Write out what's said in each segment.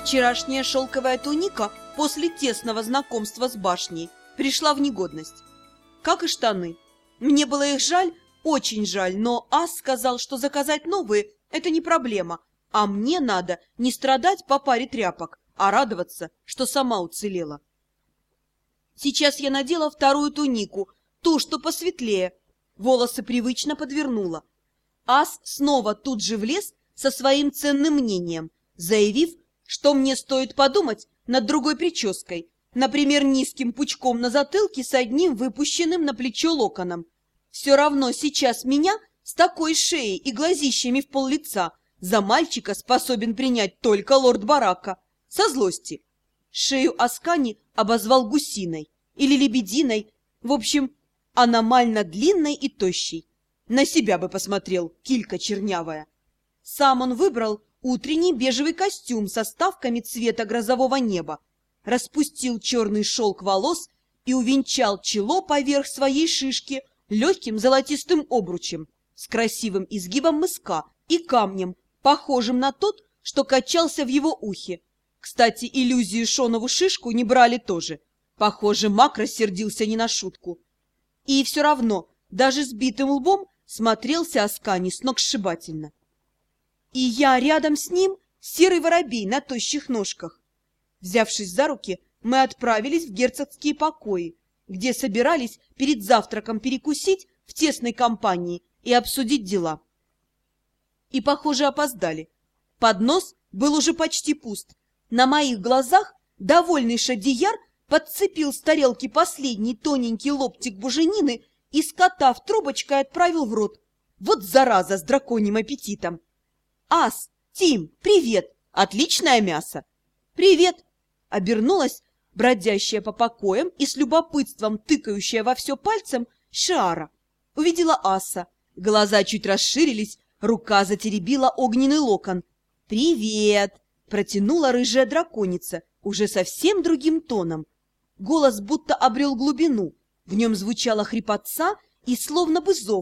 Вчерашняя шелковая туника после тесного знакомства с башней пришла в негодность. Как и штаны. Мне было их жаль, очень жаль, но Ас сказал, что заказать новые – это не проблема, а мне надо не страдать по паре тряпок, а радоваться, что сама уцелела. Сейчас я надела вторую тунику, ту, что посветлее. Волосы привычно подвернула. Ас снова тут же влез со своим ценным мнением, заявив, что мне стоит подумать над другой прической, например, низким пучком на затылке с одним выпущенным на плечо локоном. Все равно сейчас меня с такой шеей и глазищами в пол-лица за мальчика способен принять только лорд Барака. Со злости. Шею Аскани обозвал гусиной или лебединой, в общем, аномально длинной и тощей. На себя бы посмотрел, килька чернявая. Сам он выбрал утренний бежевый костюм со вставками цвета грозового неба, распустил черный шелк волос и увенчал чело поверх своей шишки легким золотистым обручем с красивым изгибом мыска и камнем, похожим на тот, что качался в его ухе. Кстати, иллюзию Шонову шишку не брали тоже. Похоже, маг рассердился не на шутку. И все равно, даже сбитым лбом, смотрелся Аскани сногсшибательно. И я рядом с ним серый воробей на тощих ножках. Взявшись за руки, мы отправились в герцогские покои, где собирались перед завтраком перекусить в тесной компании и обсудить дела. И, похоже, опоздали. Поднос был уже почти пуст. На моих глазах довольный Шадияр подцепил с тарелки последний тоненький ломтик буженины и, скотав трубочкой, отправил в рот. Вот зараза с драконьим аппетитом! «Ас! Тим, привет! Отличное мясо!» «Привет!» — обернулась бродящая по покоям и с любопытством тыкающая во все пальцем Шиара. Увидела Аса. Глаза чуть расширились, рука затеребила огненный локон. «Привет!» — протянула рыжая драконица уже совсем другим тоном. Голос будто обрел глубину, в нем звучала хрипотца и словно бы зов.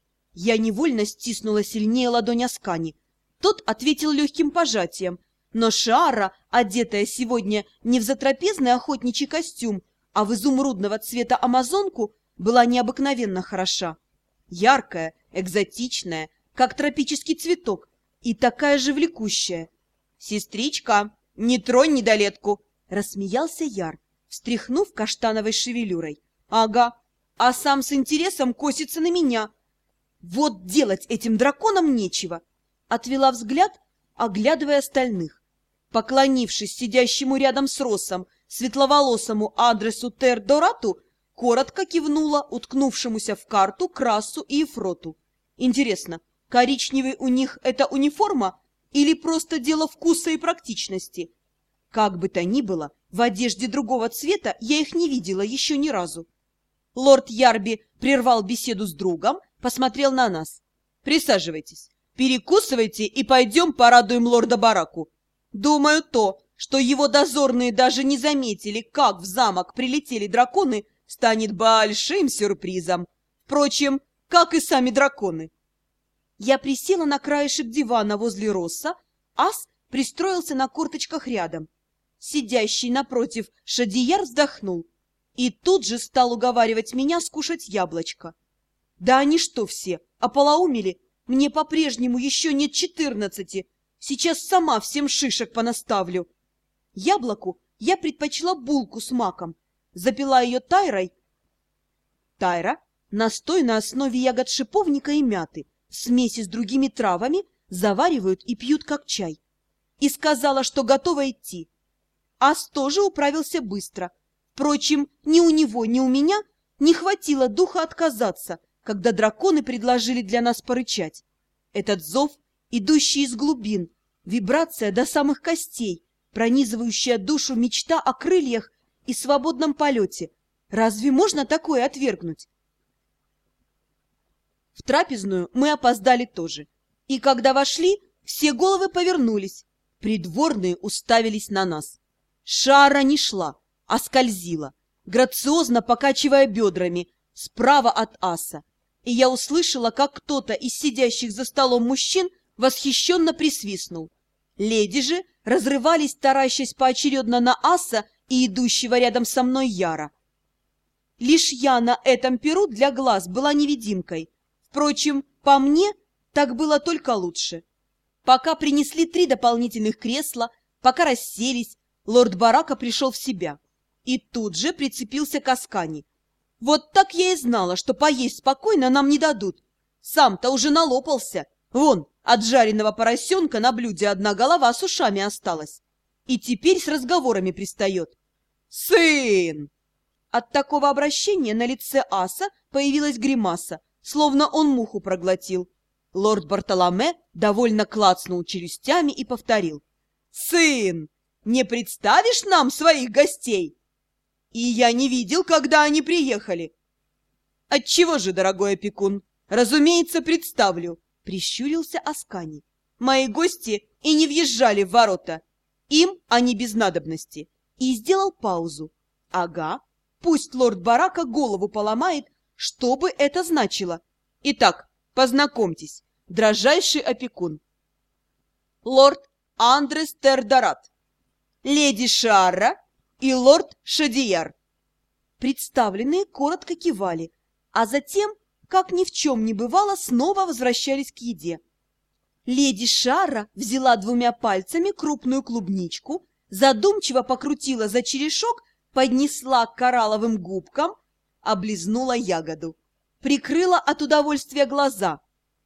Я невольно стиснула сильнее ладонь Аскани. Тот ответил легким пожатием, но Шиара, одетая сегодня не в затрапезный охотничий костюм, а в изумрудного цвета амазонку, была необыкновенно хороша. Яркая, экзотичная, как тропический цветок, и такая же влекущая. «Сестричка, не тронь недолетку!» — рассмеялся Яр, встряхнув каштановой шевелюрой. «Ага, а сам с интересом косится на меня. Вот делать этим драконам нечего!» Отвела взгляд, оглядывая остальных. Поклонившись сидящему рядом с Россом светловолосому адресу Тер-Дорату, коротко кивнула уткнувшемуся в карту Красу и Ефроту. Интересно, коричневый у них это униформа или просто дело вкуса и практичности? Как бы то ни было, в одежде другого цвета я их не видела еще ни разу. Лорд Ярби прервал беседу с другом, посмотрел на нас. «Присаживайтесь. Перекусывайте и пойдем порадуем лорда Бараку. Думаю, то, что его дозорные даже не заметили, как в замок прилетели драконы, станет большим сюрпризом. Впрочем, как и сами драконы». Я присела на краешек дивана возле Росса, Ас пристроился на корточках рядом. Сидящий напротив Шадияр вздохнул и тут же стал уговаривать меня скушать яблочко. Да они что все, ополоумели? Мне по-прежнему еще нет 14. Сейчас сама всем шишек понаставлю. Яблоку я предпочла булку с маком. Запила ее тайрой. Тайра – настой на основе ягод шиповника и мяты. В смеси с другими травами заваривают и пьют как чай. И сказала, что готова идти. Ас тоже управился быстро. Впрочем, ни у него, ни у меня не хватило духа отказаться, когда драконы предложили для нас порычать. Этот зов, идущий из глубин, вибрация до самых костей, пронизывающая душу мечта о крыльях и свободном полете. Разве можно такое отвергнуть? В трапезную мы опоздали тоже. И когда вошли, все головы повернулись. Придворные уставились на нас. Шара не шла, а скользила, грациозно покачивая бедрами, справа от Аса. И я услышала, как кто-то из сидящих за столом мужчин восхищенно присвистнул. Леди же разрывались, таращась поочередно на аса и идущего рядом со мной Яра. Лишь я на этом перу для глаз была невидимкой. Впрочем, по мне так было только лучше. Пока принесли 3 дополнительных кресла, пока расселись, лорд Барака пришел в себя и тут же прицепился к Аскани. Вот так я и знала, что поесть спокойно нам не дадут. Сам-то уже налопался. Вон, от жареного поросенка на блюде одна голова с ушами осталась. И теперь с разговорами пристает. «Сын!» От такого обращения на лице аса появилась гримаса, словно он муху проглотил. Лорд Бартоломе довольно клацнул челюстями и повторил. «Сын, не представишь нам своих гостей?» «И я не видел, когда они приехали». «Отчего же, дорогой опекун? Разумеется, представлю», — прищурился Аскани. «Мои гости и не въезжали в ворота. Им они без надобности». И сделал паузу. «Ага, пусть лорд Барака голову поломает, что бы это значило. Итак, познакомьтесь, дрожайший опекун. Лорд Андрес Тердорат, леди Шарра и лорд Шадияр». Представленные коротко кивали, а затем, как ни в чем не бывало, снова возвращались к еде. Леди Шарра взяла 2 пальцами крупную клубничку, задумчиво покрутила за черешок, поднесла к коралловым губкам, облизнула ягоду, прикрыла от удовольствия глаза.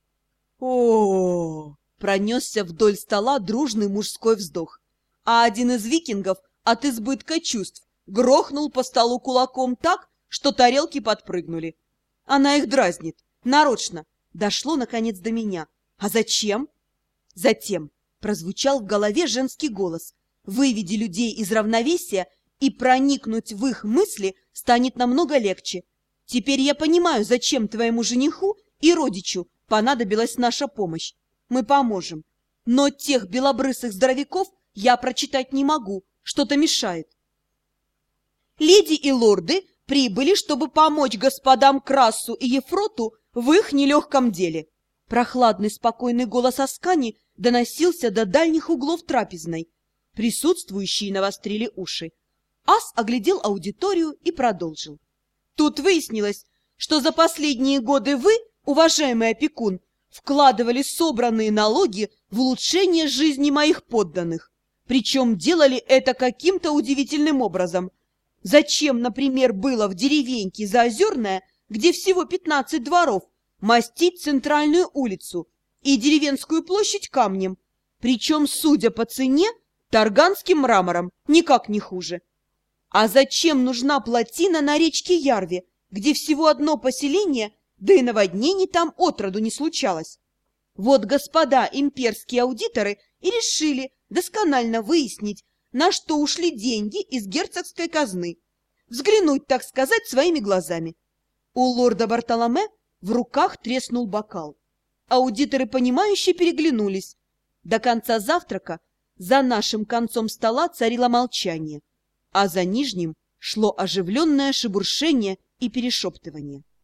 О, пронесся вдоль стола дружный мужской вздох, а один из викингов от избытка чувств грохнул по столу кулаком так, что тарелки подпрыгнули. Она их дразнит, нарочно. Дошло, наконец, до меня. А зачем? Затем прозвучал в голове женский голос. Выведи людей из равновесия, и проникнуть в их мысли станет намного легче. Теперь я понимаю, зачем твоему жениху и родичу понадобилась наша помощь. Мы поможем. Но тех белобрысых здоровяков я прочитать не могу, что-то мешает. Леди и лорды прибыли, чтобы помочь господам Красу и Ефроту в их нелегком деле. Прохладный, спокойный голос Аскани доносился до дальних углов трапезной. Присутствующие навострили уши. Ас оглядел аудиторию и продолжил. Тут выяснилось, что за последние годы вы, уважаемый опекун, вкладывали собранные налоги в улучшение жизни моих подданных. Причем делали это каким-то удивительным образом. Зачем, например, было в деревеньке Заозерная, где всего 15 дворов, мастить центральную улицу и деревенскую площадь камнем, причем, судя по цене, тарганским мрамором, никак не хуже? А зачем нужна плотина на речке Ярве, где всего одно поселение, да и наводнений там отроду не случалось? Вот господа имперские аудиторы и решили досконально выяснить, на что ушли деньги из герцогской казны. Взглянуть, так сказать, своими глазами. У лорда Бартоломе в руках треснул бокал. Аудиторы, понимающе переглянулись. До конца завтрака за нашим концом стола царило молчание, а за нижним шло оживленное шебуршение и перешептывание.